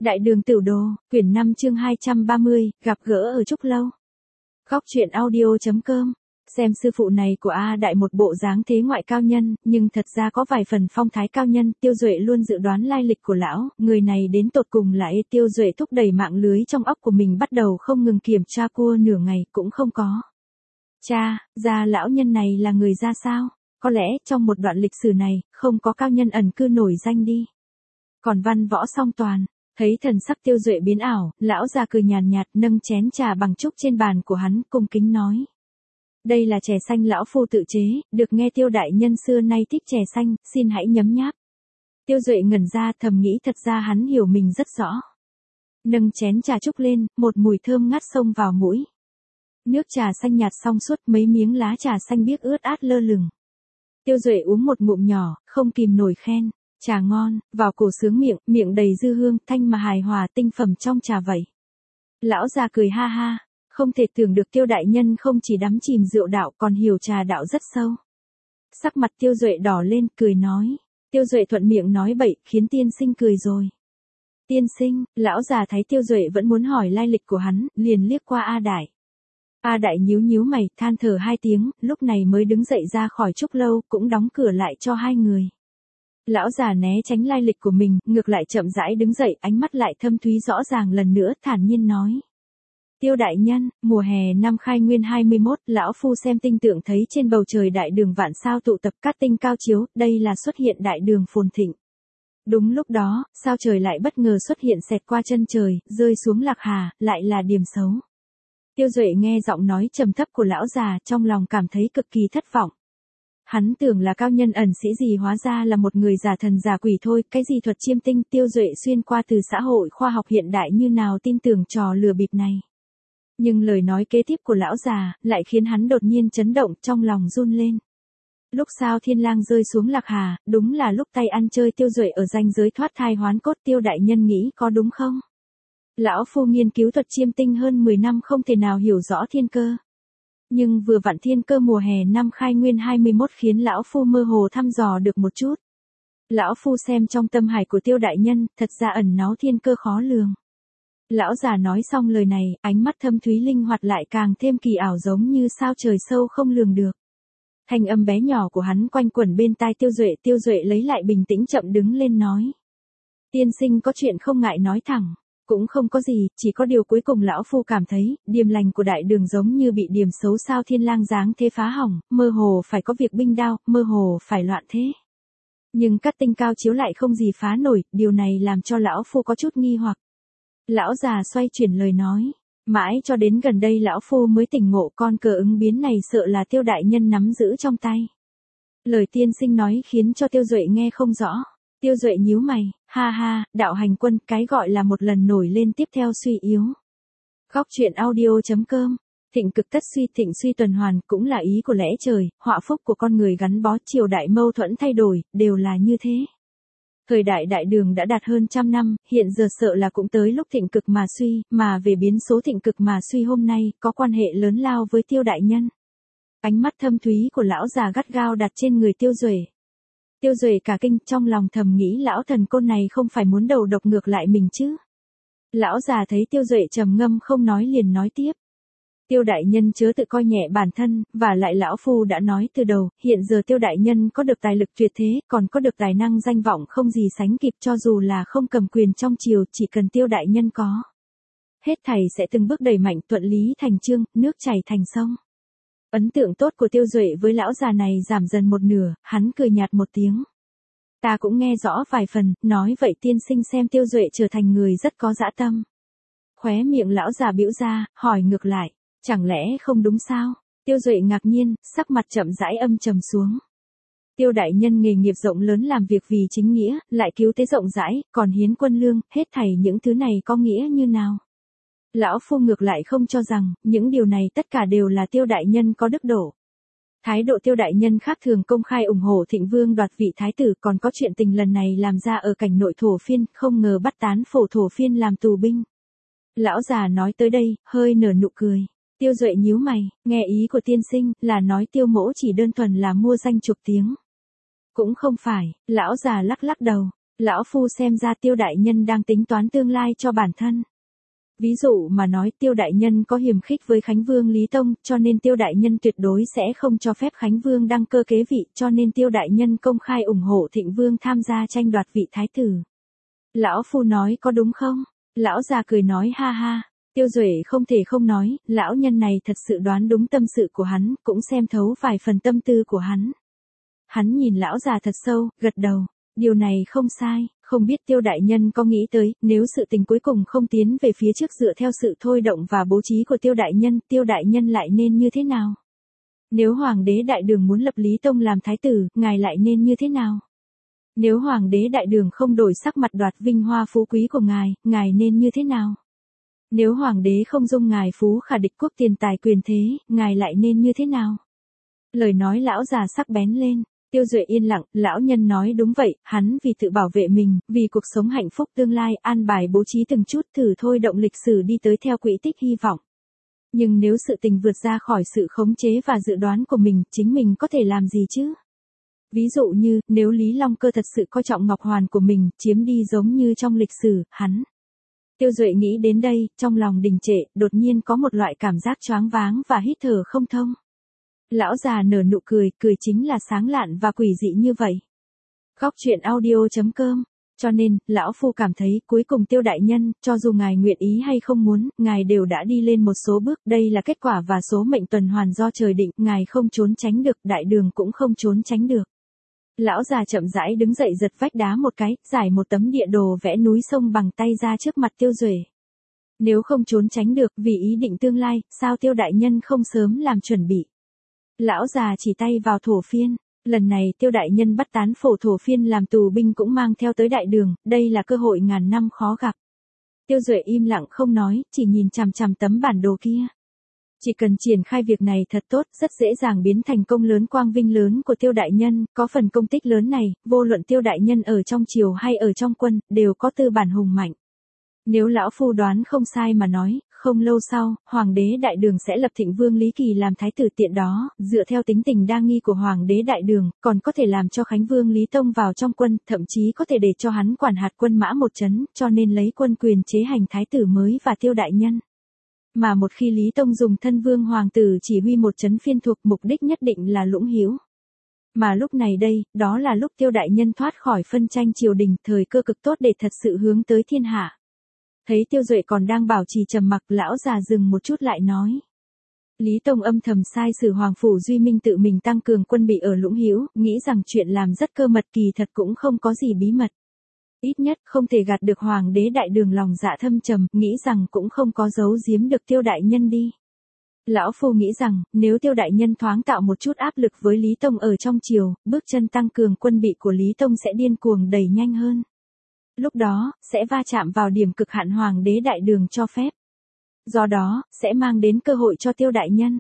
Đại đường tiểu đồ, quyển 5 chương 230, gặp gỡ ở Trúc Lâu. Góc truyện audio.com. Xem sư phụ này của A Đại một bộ dáng thế ngoại cao nhân, nhưng thật ra có vài phần phong thái cao nhân. Tiêu Duệ luôn dự đoán lai lịch của lão, người này đến tột cùng là Tiêu Duệ thúc đẩy mạng lưới trong óc của mình bắt đầu không ngừng kiểm tra cua nửa ngày cũng không có. Cha, ra lão nhân này là người ra sao? Có lẽ trong một đoạn lịch sử này, không có cao nhân ẩn cư nổi danh đi. Còn văn võ song toàn. Thấy thần sắc Tiêu Duệ biến ảo, lão già cười nhàn nhạt nâng chén trà bằng trúc trên bàn của hắn cung kính nói. Đây là chè xanh lão phu tự chế, được nghe Tiêu đại nhân xưa nay thích chè xanh, xin hãy nhấm nháp. Tiêu Duệ ngẩn ra thầm nghĩ thật ra hắn hiểu mình rất rõ. Nâng chén trà trúc lên, một mùi thơm ngát xông vào mũi. Nước trà xanh nhạt xong suốt mấy miếng lá trà xanh biếc ướt át lơ lửng. Tiêu Duệ uống một ngụm nhỏ, không kìm nổi khen. Trà ngon, vào cổ sướng miệng, miệng đầy dư hương, thanh mà hài hòa tinh phẩm trong trà vậy. Lão già cười ha ha, không thể tưởng được Tiêu đại nhân không chỉ đắm chìm rượu đạo còn hiểu trà đạo rất sâu. Sắc mặt Tiêu Duệ đỏ lên, cười nói. Tiêu Duệ thuận miệng nói bậy, khiến tiên sinh cười rồi. Tiên sinh, lão già thấy Tiêu Duệ vẫn muốn hỏi lai lịch của hắn, liền liếc qua A Đại. A Đại nhíu nhíu mày, than thở hai tiếng, lúc này mới đứng dậy ra khỏi Trúc Lâu, cũng đóng cửa lại cho hai người. Lão già né tránh lai lịch của mình, ngược lại chậm rãi đứng dậy, ánh mắt lại thâm thúy rõ ràng lần nữa, thản nhiên nói. Tiêu đại nhân, mùa hè năm Khai Nguyên 21, lão phu xem tinh tượng thấy trên bầu trời đại đường vạn sao tụ tập cát tinh cao chiếu, đây là xuất hiện đại đường phồn thịnh. Đúng lúc đó, sao trời lại bất ngờ xuất hiện xẹt qua chân trời, rơi xuống Lạc Hà, lại là điểm xấu. Tiêu Duệ nghe giọng nói trầm thấp của lão già, trong lòng cảm thấy cực kỳ thất vọng. Hắn tưởng là cao nhân ẩn sĩ gì hóa ra là một người giả thần giả quỷ thôi, cái gì thuật chiêm tinh. Tiêu Duệ xuyên qua từ xã hội khoa học hiện đại như nào tin tưởng trò lừa bịp này. Nhưng lời nói kế tiếp của lão già, lại khiến hắn đột nhiên chấn động, trong lòng run lên. Lúc sao thiên lang rơi xuống Lạc Hà, đúng là lúc tay ăn chơi Tiêu Duệ ở ranh giới thoát thai hoán cốt. Tiêu đại nhân nghĩ có đúng không? Lão phu nghiên cứu thuật chiêm tinh hơn 10 năm không thể nào hiểu rõ thiên cơ. Nhưng vừa vặn thiên cơ mùa hè năm Khai Nguyên 21 khiến lão phu mơ hồ thăm dò được một chút. Lão phu xem trong tâm hải của Tiêu đại nhân, thật ra ẩn náu thiên cơ khó lường. Lão già nói xong lời này, ánh mắt thâm thúy linh hoạt lại càng thêm kỳ ảo giống như sao trời sâu không lường được. Thanh âm bé nhỏ của hắn quanh quẩn bên tai Tiêu Duệ lấy lại bình tĩnh chậm đứng lên nói. Tiên sinh có chuyện không ngại nói thẳng. Cũng không có gì, chỉ có điều cuối cùng lão phu cảm thấy, điềm lành của đại đường giống như bị điểm xấu sao thiên lang dáng thế phá hỏng, mơ hồ phải có việc binh đao, mơ hồ phải loạn thế. Nhưng các tinh cao chiếu lại không gì phá nổi, điều này làm cho lão phu có chút nghi hoặc. Lão già xoay chuyển lời nói, mãi cho đến gần đây lão phu mới tỉnh ngộ con cờ ứng biến này sợ là Tiêu đại nhân nắm giữ trong tay. Lời tiên sinh nói khiến cho Tiêu Duệ nghe không rõ. Tiêu Duệ nhíu mày, ha ha, đạo hành quân, cái gọi là một lần nổi lên tiếp theo suy yếu. Góc truyện audio.com. Thịnh cực tất suy, thịnh suy tuần hoàn, cũng là ý của lẽ trời, họa phúc của con người gắn bó, triều đại mâu thuẫn thay đổi, đều là như thế. Thời đại đại đường đã đạt hơn 100 năm, hiện giờ sợ là cũng tới lúc thịnh cực mà suy, mà về biến số thịnh cực mà suy hôm nay, có quan hệ lớn lao với Tiêu đại nhân. Ánh mắt thâm thúy của lão già gắt gao đặt trên người Tiêu Duệ. Tiêu Duệ cả kinh, trong lòng thầm nghĩ lão thần côn này không phải muốn đầu độc ngược lại mình chứ. Lão già thấy Tiêu Duệ trầm ngâm không nói liền nói tiếp. Tiêu đại nhân chớ tự coi nhẹ bản thân, và lại lão phu đã nói từ đầu, hiện giờ Tiêu đại nhân có được tài lực tuyệt thế, còn có được tài năng danh vọng không gì sánh kịp, cho dù là không cầm quyền trong triều, chỉ cần Tiêu đại nhân có. Hết thảy sẽ từng bước đẩy mạnh, thuận lý thành chương, nước chảy thành sông. Ấn tượng tốt của Tiêu Duệ với lão già này giảm dần một nửa, hắn cười nhạt một tiếng. Ta cũng nghe rõ vài phần, nói vậy tiên sinh xem Tiêu Duệ trở thành người rất có dã tâm. Khóe miệng lão già bĩu ra, hỏi ngược lại, chẳng lẽ không đúng sao? Tiêu Duệ ngạc nhiên, sắc mặt chậm rãi âm trầm xuống. Tiêu đại nhân nghề nghiệp rộng lớn làm việc vì chính nghĩa, lại cứu thế rộng rãi, còn hiến quân lương, hết thảy những thứ này có nghĩa như nào? Lão phu ngược lại không cho rằng, những điều này tất cả đều là Tiêu đại nhân có đức độ. Thái độ Tiêu đại nhân khác thường công khai ủng hộ Thịnh Vương đoạt vị thái tử, còn có chuyện tình lần này làm ra ở cảnh nội thổ phiên, không ngờ bắt tán phổ thổ phiên làm tù binh. Lão già nói tới đây, hơi nở nụ cười. Tiêu Duệ nhíu mày, nghe ý của tiên sinh, là nói Tiêu mỗ chỉ đơn thuần là mua danh chục tiếng. Cũng không phải, lão già lắc lắc đầu. Lão phu xem ra Tiêu đại nhân đang tính toán tương lai cho bản thân. Ví dụ mà nói Tiêu đại nhân có hiềm khích với Khánh Vương Lý Tông, cho nên Tiêu đại nhân tuyệt đối sẽ không cho phép Khánh Vương đăng cơ kế vị, cho nên Tiêu đại nhân công khai ủng hộ Thịnh Vương tham gia tranh đoạt vị thái tử. Lão phu nói có đúng không? Lão già cười nói ha ha. Tiêu Duệ không thể không nói, lão nhân này thật sự đoán đúng tâm sự của hắn, cũng xem thấu vài phần tâm tư của hắn. Hắn nhìn lão già thật sâu, gật đầu. Điều này không sai, không biết Tiêu đại nhân có nghĩ tới, nếu sự tình cuối cùng không tiến về phía trước dựa theo sự thôi động và bố trí của Tiêu đại nhân lại nên như thế nào? Nếu Hoàng đế Đại Đường muốn lập Lý Tông làm thái tử, ngài lại nên như thế nào? Nếu Hoàng đế Đại Đường không đổi sắc mặt đoạt vinh hoa phú quý của ngài nên như thế nào? Nếu Hoàng đế không dung ngài phú khả địch quốc tiền tài quyền thế, ngài lại nên như thế nào? Lời nói lão già sắc bén lên. Tiêu Duệ yên lặng, lão nhân nói đúng vậy, hắn vì tự bảo vệ mình, vì cuộc sống hạnh phúc tương lai, an bài bố trí từng chút thử thôi động lịch sử đi tới theo quỹ tích hy vọng. Nhưng nếu sự tình vượt ra khỏi sự khống chế và dự đoán của mình, chính mình có thể làm gì chứ? Ví dụ như, nếu Lý Long Cơ thật sự coi trọng Ngọc Hoàn của mình, chiếm đi giống như trong lịch sử, hắn. Tiêu Duệ nghĩ đến đây, trong lòng đình trệ, đột nhiên có một loại cảm giác choáng váng và hít thở không thông. Lão già nở nụ cười, cười chính là sáng lạn và quỷ dị như vậy. Góc truyện audio.com. Cho nên, lão phu cảm thấy cuối cùng Tiêu đại nhân, cho dù ngài nguyện ý hay không muốn, ngài đều đã đi lên một số bước, đây là kết quả và số mệnh tuần hoàn do trời định, ngài không trốn tránh được, Đại Đường cũng không trốn tránh được. Lão già chậm rãi đứng dậy giật vách đá một cái, giải một tấm địa đồ vẽ núi sông bằng tay ra trước mặt Tiêu Duệ. Nếu không trốn tránh được, vì ý định tương lai, sao Tiêu đại nhân không sớm làm chuẩn bị? Lão già chỉ tay vào Thổ Phiên. Lần này Tiêu đại nhân bắt tán phổ Thổ Phiên làm tù binh cũng mang theo tới Đại Đường, đây là cơ hội ngàn năm khó gặp. Tiêu Duệ im lặng không nói, chỉ nhìn chằm chằm tấm bản đồ kia. Chỉ cần triển khai việc này thật tốt, rất dễ dàng biến thành công lớn quang vinh lớn của Tiêu đại nhân, có phần công tích lớn này, vô luận Tiêu đại nhân ở trong triều hay ở trong quân, đều có tư bản hùng mạnh. Nếu lão phu đoán không sai mà nói, không lâu sau, Hoàng đế Đại Đường sẽ lập Thịnh Vương Lý Kỳ làm thái tử tiện đó, dựa theo tính tình đa nghi của Hoàng đế Đại Đường, còn có thể làm cho Khánh Vương Lý Tông vào trong quân, thậm chí có thể để cho hắn quản hạt quân mã một trấn, cho nên lấy quân quyền chế hành thái tử mới và Tiêu đại nhân. Mà một khi Lý Tông dùng thân vương hoàng tử chỉ huy một trấn phiên thuộc, mục đích nhất định là lũng hữu. Mà lúc này đây, đó là lúc Tiêu đại nhân thoát khỏi phân tranh triều đình, thời cơ cực tốt để thật sự hướng tới thiên hạ. Thấy Tiêu Duệ còn đang bảo trì trầm mặc, lão già dừng một chút lại nói. Lý Tông âm thầm sai sử Hoàng phủ Duy Minh tự mình tăng cường quân bị ở Lũng Hữu, nghĩ rằng chuyện làm rất cơ mật, kỳ thật cũng không có gì bí mật. Ít nhất không thể gạt được Hoàng đế Đại Đường lòng dạ thâm trầm, nghĩ rằng cũng không có giấu giếm được Tiêu đại nhân đi. Lão phu nghĩ rằng, nếu Tiêu đại nhân thoáng tạo một chút áp lực với Lý Tông ở trong triều, bước chân tăng cường quân bị của Lý Tông sẽ điên cuồng đẩy nhanh hơn. Lúc đó, sẽ va chạm vào điểm cực hạn Hoàng đế Đại Đường cho phép. Do đó, sẽ mang đến cơ hội cho Tiêu đại nhân.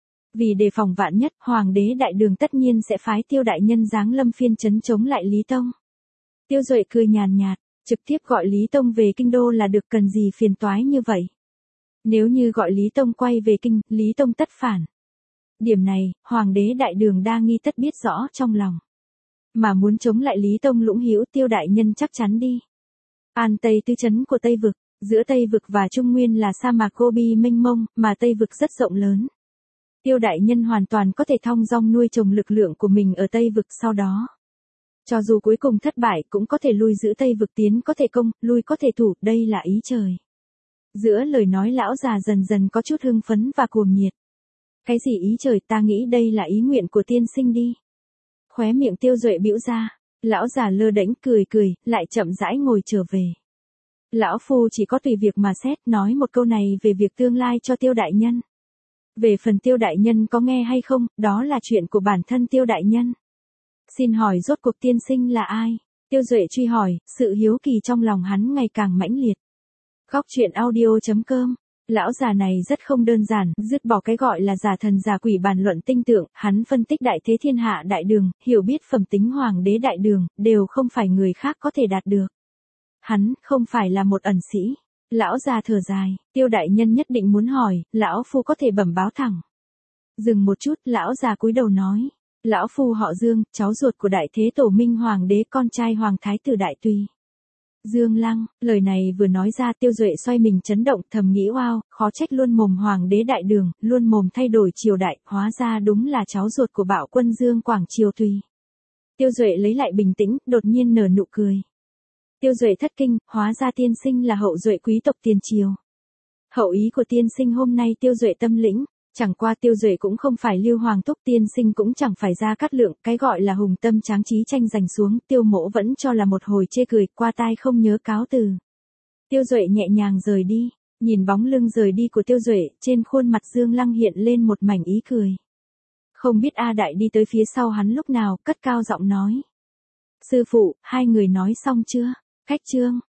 Vì đề phòng vạn nhất, Hoàng đế Đại Đường tất nhiên sẽ phái Tiêu đại nhân giáng lâm phiên trấn chống lại Lý Tông. Tiêu Duệ cười nhàn nhạt, trực tiếp gọi Lý Tông về kinh đô là được, cần gì phiền toái như vậy. Nếu như gọi Lý Tông quay về kinh, Lý Tông tất phản. Điểm này, Hoàng đế Đại Đường đa nghi tất biết rõ trong lòng. Mà muốn chống lại Lý Tông Lũng Hữu, Tiêu đại nhân chắc chắn đi. An Tây tứ trấn của Tây Vực, giữa Tây Vực và Trung Nguyên là sa mạc Gobi mênh mông, mà Tây Vực rất rộng lớn. Tiêu đại nhân hoàn toàn có thể thong dong nuôi trồng lực lượng của mình ở Tây Vực sau đó. Cho dù cuối cùng thất bại cũng có thể lui giữ Tây Vực, tiến có thể công, lui có thể thủ, đây là ý trời. Giữa lời nói lão già dần dần có chút hưng phấn và cuồng nhiệt. Cái gì ý trời, ta nghĩ đây là ý nguyện của tiên sinh đi. Khóe miệng Tiêu Duệ bĩu ra, lão già lơ đễnh cười cười, lại chậm rãi ngồi trở về. Lão phu chỉ có tùy việc mà xét, nói một câu này về việc tương lai cho Tiêu đại nhân. Về phần Tiêu đại nhân có nghe hay không, đó là chuyện của bản thân Tiêu đại nhân. Xin hỏi rốt cuộc tiên sinh là ai? Tiêu Duệ truy hỏi, sự hiếu kỳ trong lòng hắn ngày càng mãnh liệt. Góc truyện audio.com. Lão già này rất không đơn giản, dứt bỏ cái gọi là giả thần giả quỷ bàn luận tinh tượng, hắn phân tích đại thế thiên hạ Đại Đường, hiểu biết phẩm tính Hoàng đế Đại Đường, đều không phải người khác có thể đạt được. Hắn không phải là một ẩn sĩ. Lão già thở dài, Tiêu đại nhân nhất định muốn hỏi, lão phu có thể bẩm báo thẳng. Dừng một chút, lão già cúi đầu nói. Lão phu họ Dương, cháu ruột của Đại Thế Tổ Minh Hoàng đế, con trai Hoàng Thái tử Đại Tùy. Dương Lăng, lời này vừa nói ra Tiêu Duệ xoay mình chấn động, thầm nghĩ wow, khó trách luôn mồm Hoàng đế Đại Đường, luôn mồm thay đổi triều đại, hóa ra đúng là cháu ruột của Bạo Quân Dương Quảng Triều Tùy. Tiêu Duệ lấy lại bình tĩnh, đột nhiên nở nụ cười. Tiêu Duệ thất kinh, hóa ra tiên sinh là hậu duệ quý tộc tiền triều. Hậu ý của tiên sinh hôm nay Tiêu Duệ tâm lĩnh, chẳng qua Tiêu Duệ cũng không phải Lưu Hoàng Thúc, tiên sinh cũng chẳng phải Gia Cát Lượng, cái gọi là hùng tâm tráng trí tranh giành xuống, Tiêu Mỗ vẫn cho là một hồi chê cười, qua tai không nhớ cáo từ. Tiêu Duệ nhẹ nhàng rời đi, nhìn bóng lưng rời đi của Tiêu Duệ, trên khuôn mặt Dương Lăng hiện lên một mảnh ý cười. Không biết A Đại đi tới phía sau hắn lúc nào, cất cao giọng nói. Sư phụ, hai người nói xong chưa? Khách trương,